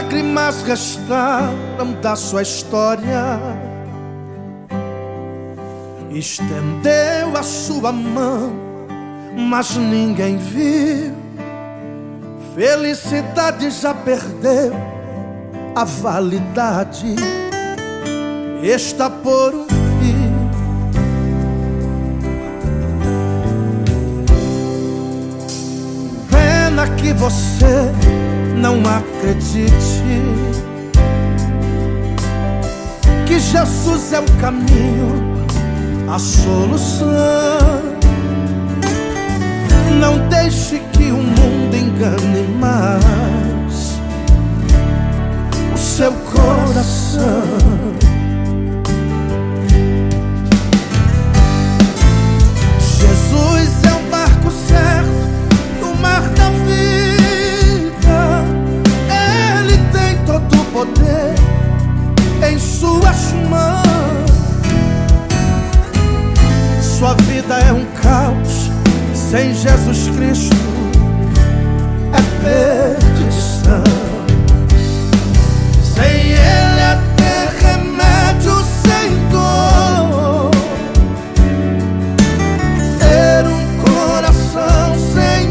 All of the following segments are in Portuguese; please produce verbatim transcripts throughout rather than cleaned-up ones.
lágrimas restaram da sua história. Estendeu a sua mão, mas ninguém viu. Felicidade já perdeu a validade, está por um fim. Pena que você não acredite que Jesus é o caminho, a solução. Não deixe que o mundo engane mais o seu coração. Jesus é o barco certo no mar da vida. Ele tem todo o poder em suas mãos. Sua vida é um caos, sem Jesus Cristo é perdição. Sem Ele é ter remédio sem dor, ter um coração sem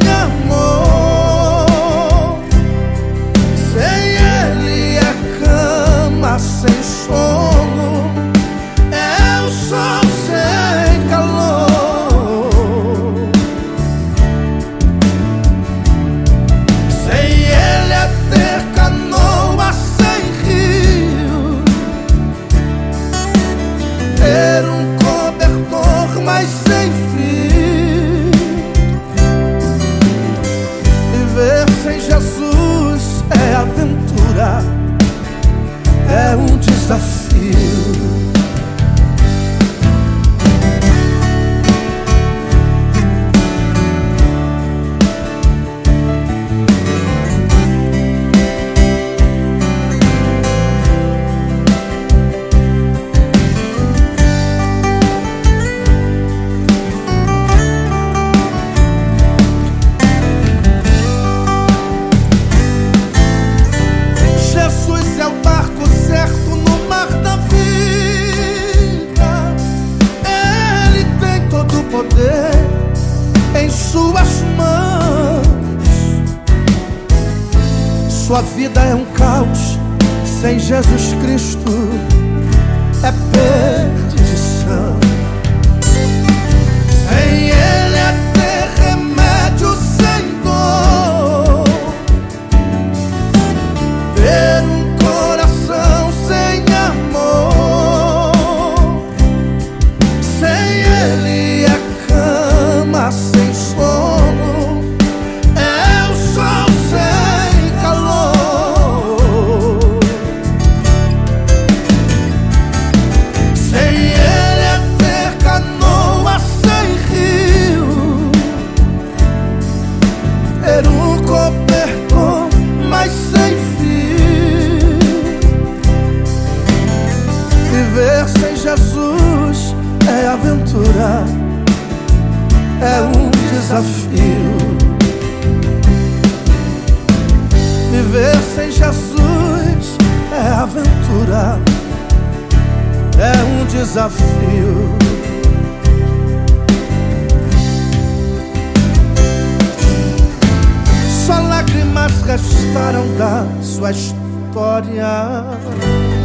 amor. Sem Ele é cama sem sono, é o sol sem calor. Ter um cobertor, mas sem fim. Viver sem Jesus é aventura, é um desafio. Em suas mãos, sua vida é um caos, sem Jesus Cristo é perdição. Sem Ele é ter remédio sem dor, ter um coração sem amor. Sem Ele é sem sono, é o sol sem calor. Sem Ele é ter canoa sem rio, ter um cobertor, mas sem fim. Viver sem Jesus é aventura, é um desafio. Viver sem Jesus é aventura, é um desafio. Só lágrimas restaram da sua história.